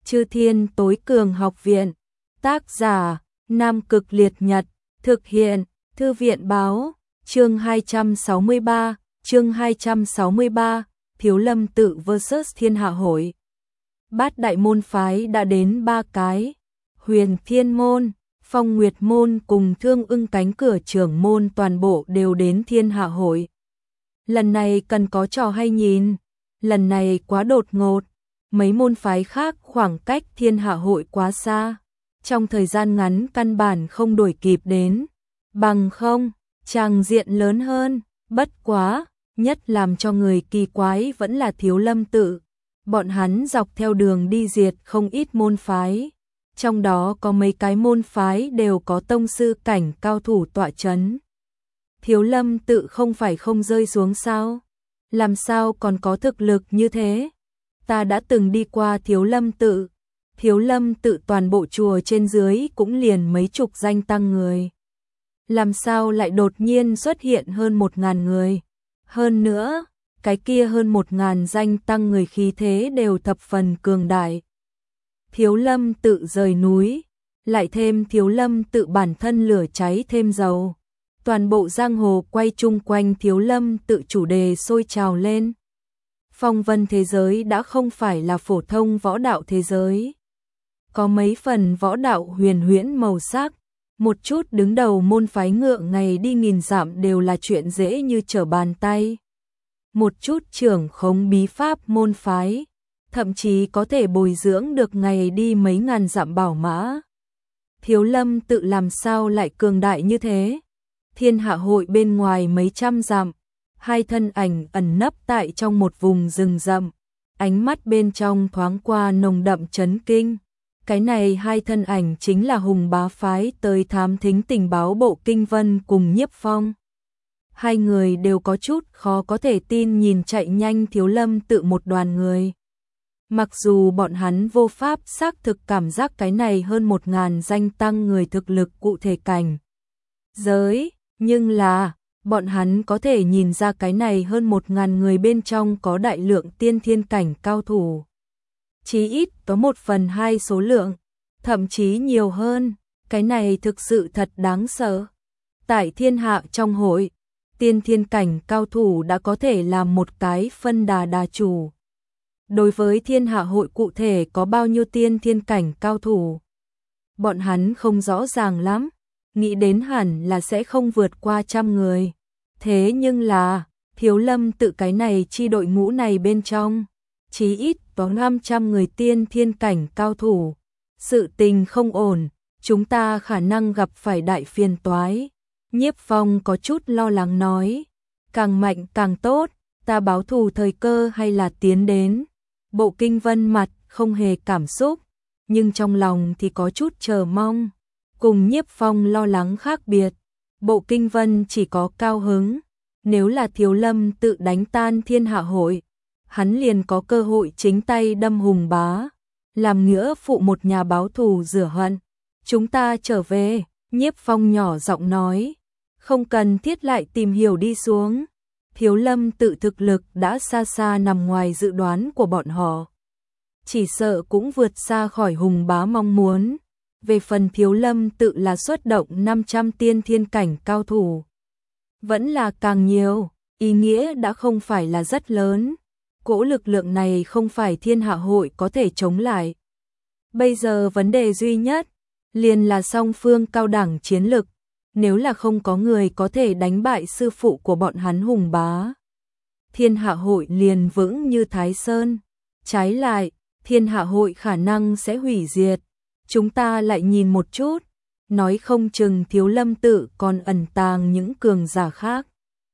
Chư Thiên Tối Cường Học Viện. Tác giả Nam Cực Liệt Nhật. Thực hiện Thư viện Báo. Chương 263. Chương 263. Thiếu Lâm Tự vs Thiên Hạ Hội. Bát đại môn phái đã đến 3 cái. Huyền Thiên Môn, Phong Nguyệt Môn cùng Thương Ưng cánh cửa trưởng môn toàn bộ đều đến Thiên Hạ Hội. Lần này cần có trò hay nhìn. Lần này quá đột ngột. Mấy môn phái khác khoảng cách Thiên Hạ Hội quá xa. Trong thời gian ngắn căn bản không đuổi kịp đến. Bằng không, tràng diện lớn hơn. Bất quá, nhất làm cho người kỳ quái vẫn là Thiếu Lâm Tự. Bọn hắn dọc theo đường đi diệt không ít môn phái. Trong đó có mấy cái môn phái đều có tông sư cảnh cao thủ tọa chấn. Thiếu Lâm Tự không phải không rơi xuống sao? Làm sao còn có thực lực như thế? Ta đã từng đi qua Thiếu Lâm Tự. Thiếu Lâm Tự toàn bộ chùa trên dưới cũng liền mấy chục danh tăng người. Làm sao lại đột nhiên xuất hiện hơn 1.000 người? Hơn nữa, cái kia hơn 1.000 danh tăng người khí thế đều thập phần cường đại. Thiếu Lâm Tự rời núi, lại thêm Thiếu Lâm Tự bản thân lửa cháy thêm dầu. Toàn bộ giang hồ quay chung quanh Thiếu Lâm Tự chủ đề sôi trào lên. Phong vân thế giới đã không phải là phổ thông võ đạo thế giới. Có mấy phần võ đạo huyền huyễn màu sắc, một chút đứng đầu môn phái ngựa ngày đi nghìn dặm đều là chuyện dễ như trở bàn tay. Một chút trưởng khống bí pháp môn phái, thậm chí có thể bồi dưỡng được ngày đi mấy ngàn dặm bảo mã. Thiếu Lâm Tự làm sao lại cường đại như thế? Thiên Hạ Hội bên ngoài mấy trăm dặm, hai thân ảnh ẩn nấp tại trong một vùng rừng rậm, ánh mắt bên trong thoáng qua nồng đậm chấn kinh. Cái này hai thân ảnh chính là Hùng Bá phái tới thám thính tình báo Bộ Kinh Vân cùng Nhiếp Phong. Hai người đều có chút khó có thể tin nhìn chạy nhanh Thiếu Lâm Tự một đoàn người. Mặc dù bọn hắn vô pháp xác thực cảm giác cái này hơn 1.000 danh tăng người thực lực cụ thể cảnh giới, nhưng là bọn hắn có thể nhìn ra cái này hơn 1.000 người bên trong có đại lượng tiên thiên cảnh cao thủ. Chí ít có 1/2 số lượng, thậm chí nhiều hơn, cái này thực sự thật đáng sợ. Tại Thiên Hạ trong hội, tiên thiên cảnh cao thủ đã có thể làm một cái phân đà chủ. Đối với Thiên Hạ hội cụ thể có bao nhiêu tiên thiên cảnh cao thủ, bọn hắn không rõ ràng lắm, nghĩ đến hẳn là sẽ không vượt qua 100 người. Thế nhưng là, Thiếu Lâm Tự cái này chi đội ngũ này bên trong, chí ít có 500 người tiên thiên cảnh cao thủ. Sự tình không ổn, chúng ta khả năng gặp phải đại phiền toái. Nhiếp Phong có chút lo lắng nói, càng mạnh càng tốt, ta báo thù thời cơ hay là tiến đến. Bộ Kinh Vân mặt không hề cảm xúc, nhưng trong lòng thì có chút chờ mong. Cùng Nhiếp Phong lo lắng khác biệt, Bộ Kinh Vân chỉ có cao hứng. Nếu là Thiếu Lâm Tự đánh tan Thiên Hạ hội, hắn liền có cơ hội chính tay đâm Hùng Bá, làm nghĩa phụ một nhà báo thù rửa hận. Chúng ta trở về, Nhiếp Phong nhỏ giọng nói, không cần thiết lại tìm hiểu đi xuống. Thiếu Lâm Tự thực lực đã xa xa nằm ngoài dự đoán của bọn họ. Chỉ sợ cũng vượt xa khỏi Hùng Bá mong muốn. Về phần Thiếu Lâm Tự là xuất động 500 tiên thiên cảnh cao thủ. Vẫn là càng nhiều, ý nghĩa đã không phải là rất lớn. Cỗ lực lượng này không phải Thiên Hạ hội có thể chống lại. Bây giờ vấn đề duy nhất, liền là song phương cao đẳng chiến lực. Nếu là không có người có thể đánh bại sư phụ của bọn hắn Hùng Bá, Thiên Hạ hội liền vững như Thái Sơn. Trái lại, Thiên Hạ hội khả năng sẽ hủy diệt. Chúng ta lại nhìn một chút, nói không chừng Thiếu Lâm Tự còn ẩn tàng những cường giả khác.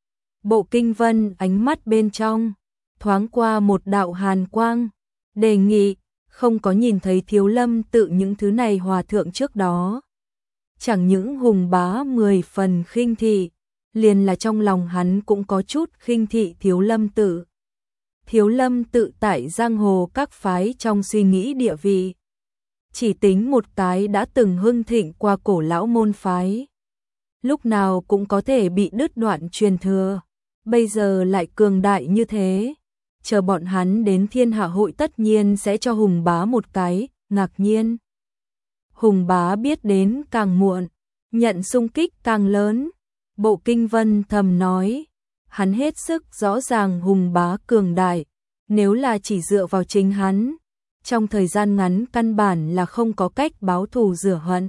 Bộ Kinh Vân ánh mắt bên trong thoáng qua một đạo hàn quang, đề nghị, không có nhìn thấy Thiếu Lâm Tự những thứ này hòa thượng trước đó. Chẳng những Hùng Bá 10 phần khinh thị, liền là trong lòng hắn cũng có chút khinh thị Thiếu Lâm Tự. Thiếu Lâm Tự tại giang hồ các phái trong suy nghĩ địa vị, chỉ tính một cái đã từng hưng thịnh qua cổ lão môn phái. Lúc nào cũng có thể bị đứt đoạn truyền thừa, bây giờ lại cường đại như thế. Chờ bọn hắn đến Thiên Hạ hội tất nhiên sẽ cho Hùng Bá một cái ngạc nhiên. Hùng bá biết đến càng muộn, nhận xung kích càng lớn. Bộ Kinh Vân thầm nói, hắn hết sức rõ ràng Hùng bá cường đại, nếu là chỉ dựa vào chính hắn, trong thời gian ngắn căn bản là không có cách báo thù rửa hận.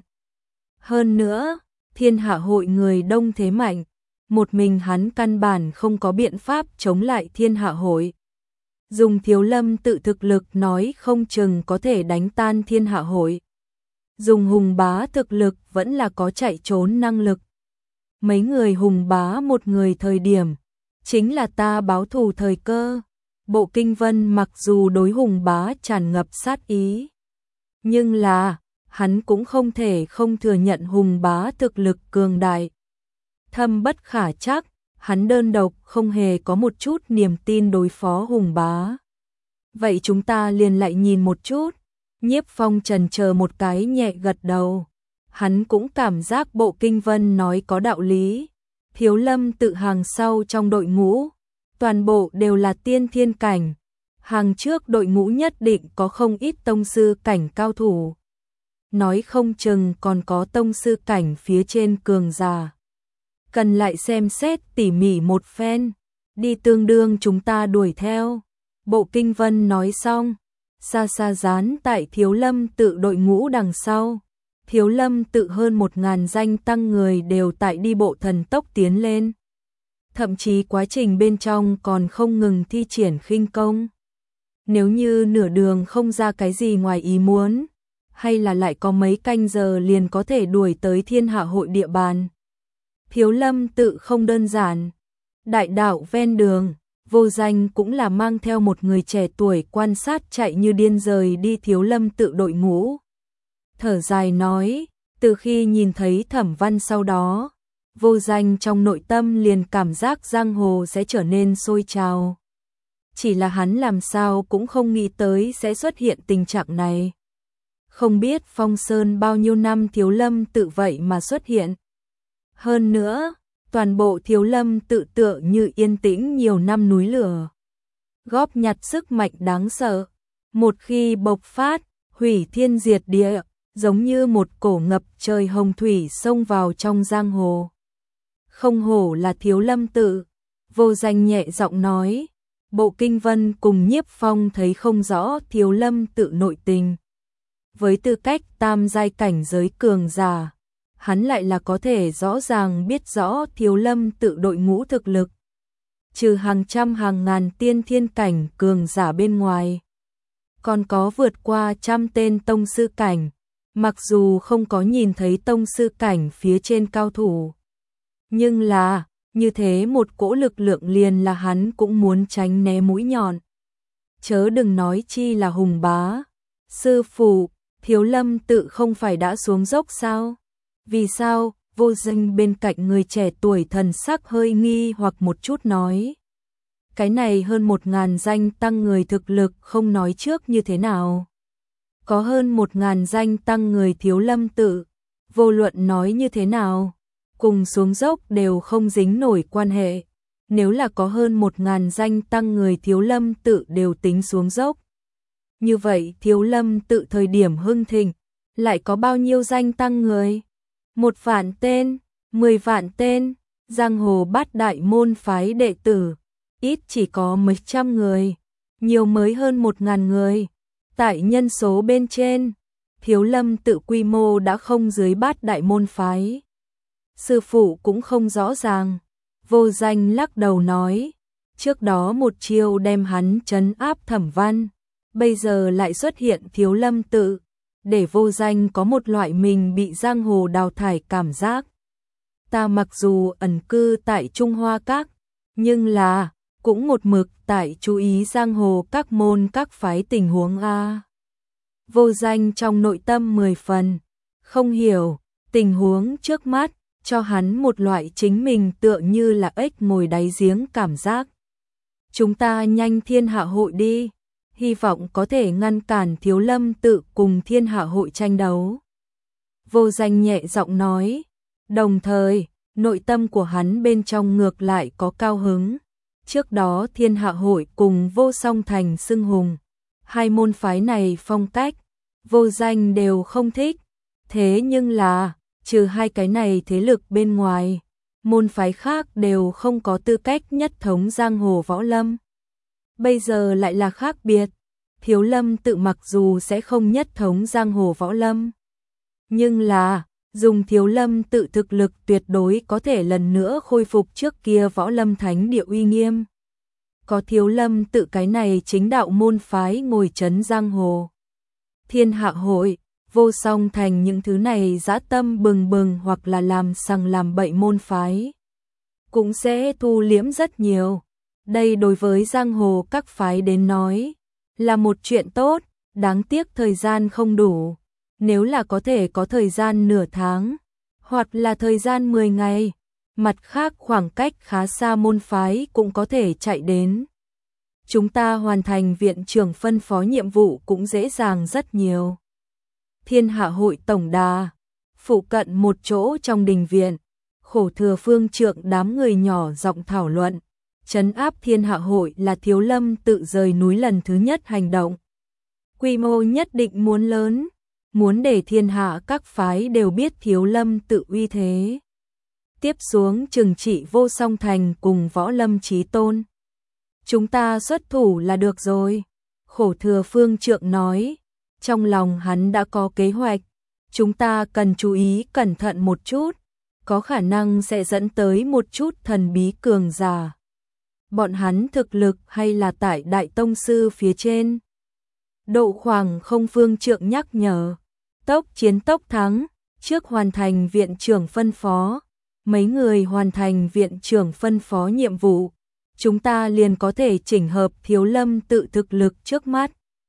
Hơn nữa, Thiên Hạ hội người đông thế mạnh, một mình hắn căn bản không có biện pháp chống lại Thiên Hạ hội. Dùng Thiếu Lâm tự thực lực nói không chừng có thể đánh tan Thiên Hạ hội. Dùng Hùng bá thực lực vẫn là có chạy trốn năng lực. Mấy người Hùng bá một người thời điểm, chính là ta báo thù thời cơ. Bộ Kinh Vân mặc dù đối Hùng bá tràn ngập sát ý, nhưng là, hắn cũng không thể không thừa nhận Hùng bá thực lực cường đại. Thâm bất khả trắc, hắn đơn độc không hề có một chút niềm tin đối phó Hùng bá. Vậy chúng ta liền lại nhìn một chút. Nhiếp Phong chần chờ một cái nhẹ gật đầu. Hắn cũng cảm giác Bộ Kinh Vân nói có đạo lý. Thiếu Lâm tự hàng sau trong đội ngũ, toàn bộ đều là tiên thiên cảnh. Hàng trước đội ngũ nhất định có không ít tông sư cảnh cao thủ. Nói không chừng còn có tông sư cảnh phía trên cường giả. Cần lại xem xét tỉ mỉ một phen, đi tương đương chúng ta đuổi theo. Bộ Kinh Vân nói xong, xa xa dán tại Thiếu Lâm tự đội ngũ đằng sau. Thiếu Lâm tự hơn 1000 danh tăng người đều tại đi bộ thần tốc tiến lên. Thậm chí quá trình bên trong còn không ngừng thi triển khinh công. Nếu như nửa đường không ra cái gì ngoài ý muốn, hay là lại có mấy canh giờ liền có thể đuổi tới Thiên Hạ hội địa bàn. Thiếu Lâm tự không đơn giản. Đại đạo ven đường, Vô Danh cũng là mang theo một người trẻ tuổi quan sát chạy như điên rời đi Thiếu Lâm tự đội ngũ. Thở dài nói, từ khi nhìn thấy Thẩm Văn sau đó, Vô Danh trong nội tâm liền cảm giác giang hồ sẽ trở nên sôi trào. Chỉ là hắn làm sao cũng không nghĩ tới sẽ xuất hiện tình trạng này. Không biết Phong Sơn bao nhiêu năm Thiếu Lâm tự vậy mà xuất hiện. Hơn nữa, toàn bộ Thiếu Lâm tự tựa như yên tĩnh nhiều năm núi lửa. Góp nhặt sức mạnh đáng sợ. Một khi bộc phát, hủy thiên diệt địa, giống như một cổ ngập trời hồng thủy xông vào trong giang hồ. Không hổ là Thiếu Lâm tự, Vô Danh nhẹ giọng nói. Bộ Kinh Vân cùng Nhiếp Phong thấy không rõ Thiếu Lâm tự nội tình. Với tư cách tam giai cảnh giới cường giả, hắn lại là có thể rõ ràng biết rõ Thiếu Lâm tự đội ngũ thực lực. Trừ hàng trăm hàng ngàn tiên thiên cảnh cường giả bên ngoài, còn có vượt qua 100 tên tông sư cảnh, mặc dù không có nhìn thấy tông sư cảnh phía trên cao thủ. Nhưng là, như thế một cỗ lực lượng liền là hắn cũng muốn tránh né mũi nhọn. Chớ đừng nói chi là Hùng bá. Sư phụ, Thiếu Lâm tự không phải đã xuống dốc sao? Vì sao? Vô Danh bên cạnh người trẻ tuổi thần sắc hơi nghi hoặc một chút nói. Cái này hơn 1000 danh tăng người thực lực không nói trước như thế nào. Có hơn 1000 danh tăng người Thiếu Lâm tự, vô luận nói như thế nào, cùng xuống dốc đều không dính nổi quan hệ. Nếu là có hơn 1000 danh tăng người Thiếu Lâm tự đều tính xuống dốc, như vậy Thiếu Lâm tự thời điểm hưng thịnh lại có bao nhiêu danh tăng người? 1 vạn tên, 10 vạn tên, giang hồ bát đại môn phái đệ tử, ít chỉ có mấy trăm người, nhiều mới hơn 1000 người. Tại nhân số bên trên, Thiếu Lâm tự quy mô đã không dưới bát đại môn phái. Sư phụ cũng không rõ ràng. Vô Danh lắc đầu nói, trước đó một chiêu đem hắn trấn áp Thẩm Văn, bây giờ lại xuất hiện Thiếu Lâm tự, để Vô Danh có một loại mình bị giang hồ đào thải cảm giác. Ta mặc dù ẩn cư tại Trung Hoa Các, nhưng là cũng một mực tại chú ý giang hồ các môn các phái tình huống a. Vô Danh trong nội tâm 10 phần không hiểu tình huống trước mắt, cho hắn một loại chính mình tựa như là ếch ngồi đáy giếng cảm giác. Chúng ta nhanh Thiên Hạ hội đi, hy vọng có thể ngăn cản Thiếu Lâm tự cùng Thiên Hạ hội tranh đấu. Vô Danh nhẹ giọng nói, đồng thời, nội tâm của hắn bên trong ngược lại có cao hứng. Trước đó Thiên Hạ hội cùng Vô Song Thành xưng hùng, hai môn phái này phong cách, vô danh đều không thích. Thế nhưng là, trừ hai cái này thế lực bên ngoài, môn phái khác đều không có tư cách nhất thống giang hồ võ lâm. Bây giờ lại là khác biệt, Thiếu Lâm Tự mặc dù sẽ không nhất thống giang hồ võ lâm, nhưng là, dùng Thiếu Lâm Tự thực lực tuyệt đối có thể lần nữa khôi phục trước kia võ lâm thánh địa uy nghiêm. Có Thiếu Lâm Tự cái này chính đạo môn phái ngồi trấn giang hồ. Thiên Hạ Hội, Vô Song Thành những thứ này dã tâm bừng bừng hoặc là làm sằng làm bậy môn phái, cũng sẽ thu liễm rất nhiều. Đây đối với giang hồ các phái đến nói, là một chuyện tốt, đáng tiếc thời gian không đủ. Nếu là có thể có thời gian nửa tháng, hoặc là thời gian 10 ngày, mặt khác khoảng cách khá xa môn phái cũng có thể chạy đến. Chúng ta hoàn thành viện trưởng phân phó nhiệm vụ cũng dễ dàng rất nhiều. Thiên Hạ Hội tổng đà, phụ cận một chỗ trong đình viện, Khổ Thừa Phương Trượng đám người nhỏ giọng thảo luận. Trấn áp Thiên Hạ Hội là Thiếu Lâm Tự rời núi lần thứ nhất hành động. Quy mô nhất định muốn lớn, muốn để thiên hạ các phái đều biết Thiếu Lâm Tự uy thế. Tiếp xuống trừng trị Vô Song Thành cùng Võ Lâm Chí Tôn. Chúng ta xuất thủ là được rồi. Khổ Thừa Phương Trượng nói, trong lòng hắn đã có kế hoạch. Chúng ta cần chú ý cẩn thận một chút, có khả năng sẽ dẫn tới một chút thần bí cường giả. Bọn hắn thực lực hay là tại Đại Tông Sư phía trên. Độ khoảng không. Phương Trượng nhắc nhở, tốc chiến tốc thắng, trước hoàn thành viện trưởng phân phó. Mấy người hoàn thành viện trưởng phân phó nhiệm vụ, chúng ta liền có thể chỉnh hợp Thiếu Lâm Tự thực lực trước mắt.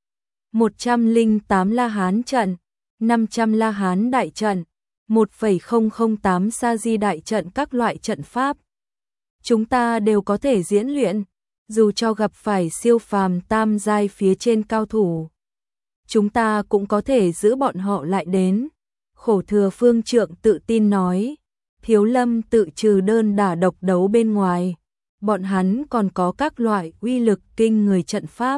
108 La Hán trận, 500 La Hán đại trận, 1,008 Sa Di đại trận, các loại trận pháp. Chúng ta đều có thể diễn luyện, dù cho gặp phải siêu phàm tam giai phía trên cao thủ. Chúng ta cũng có thể giữ bọn họ lại đến. Khổ Thừa Phương Trượng tự tin nói, Thiếu Lâm Tự trừ đơn đả độc đấu bên ngoài, bọn hắn còn có các loại uy lực kinh người trận pháp.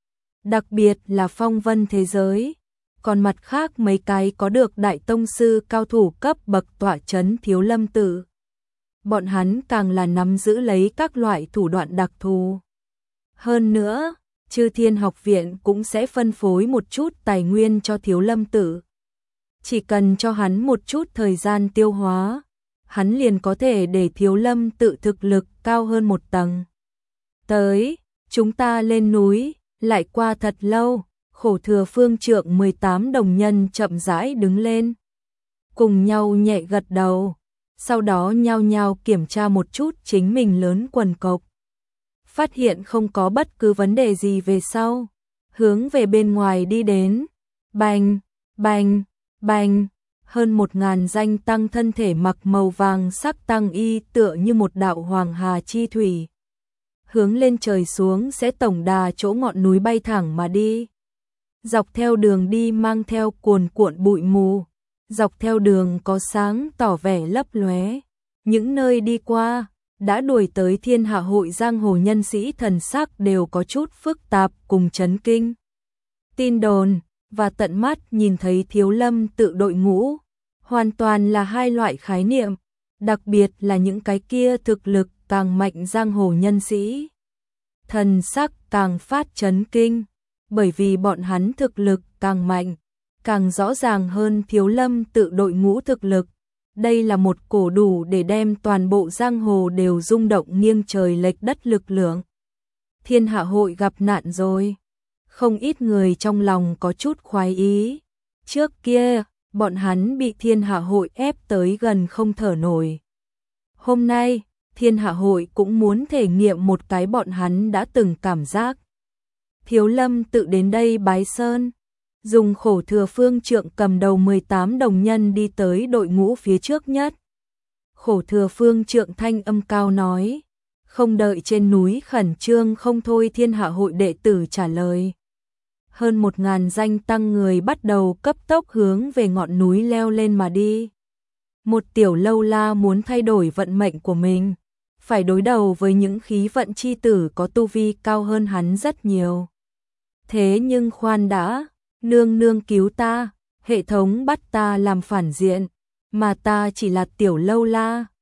Đặc biệt là phong vân thế giới, còn mặt khác mấy cái có được Đại Tông Sư cao thủ cấp bậc tọa trấn Thiếu Lâm Tự. Bọn hắn càng là nắm giữ lấy các loại thủ đoạn đặc thù. Hơn nữa, Chư Thiên Học Viện cũng sẽ phân phối một chút tài nguyên cho Thiếu Lâm Tự. Chỉ cần cho hắn một chút thời gian tiêu hóa, hắn liền có thể để Thiếu Lâm Tự thực lực cao hơn một tầng. Tới, chúng ta lên núi, lại qua thật lâu, Khổ Thừa Phương Trượng 18 đồng nhân chậm rãi đứng lên. Cùng nhau nhẹ gật đầu, sau đó nhao nhao kiểm tra một chút chính mình lớn quần cộc. Phát hiện không có bất cứ vấn đề gì về sau, hướng về bên ngoài đi đến. Bành, bành, bành, hơn 1000 danh tăng thân thể mặc màu vàng sắc tăng y tựa như một đạo hoàng hà chi thủy. Hướng lên trời xuống sẽ tổng đà chỗ ngọn núi bay thẳng mà đi. Dọc theo đường đi mang theo cuồn cuộn bụi mù, dọc theo đường có sáng tỏ vẻ lấp lóe. Những nơi đi qua, đã đuổi tới Thiên Hạ Hội giang hồ nhân sĩ thần sắc đều có chút phức tạp cùng chấn kinh. Tin đồn và tận mắt nhìn thấy Thiếu Lâm Tự đội ngũ, hoàn toàn là hai loại khái niệm, đặc biệt là những cái kia thực lực càng mạnh giang hồ nhân sĩ. Thần sắc càng phát chấn kinh, bởi vì bọn hắn thực lực càng mạnh, càng rõ ràng hơn Thiếu Lâm Tự đội ngũ thực lực. Đây là một cổ đủ để đem toàn bộ giang hồ đều rung động nghiêng trời lệch đất lực lượng. Thiên Hạ Hội gặp nạn rồi. Không ít người trong lòng có chút khoái ý. Trước kia, bọn hắn bị Thiên Hạ Hội ép tới gần không thở nổi. Hôm nay, Thiên Hạ Hội cũng muốn thể nghiệm một cái bọn hắn đã từng cảm giác. Thiếu Lâm Tự đến đây bái sơn, dùng Khổ Thừa Phương Trượng cầm đầu 18 đồng nhân đi tới đội ngũ phía trước nhất. Khổ Thừa Phương Trượng thanh âm cao nói, không đợi trên núi khẩn trương không thôi Thiên Hạ Hội đệ tử trả lời. Hơn 1000 danh tăng người bắt đầu cấp tốc hướng về ngọn núi leo lên mà đi. Một tiểu lâu la muốn thay đổi vận mệnh của mình, phải đối đầu với những khí vận chi tử có tu vi cao hơn hắn rất nhiều. Thế nhưng khoan đã, Nương nương cứu ta, hệ thống bắt ta làm phản diện, mà ta chỉ là tiểu lâu la.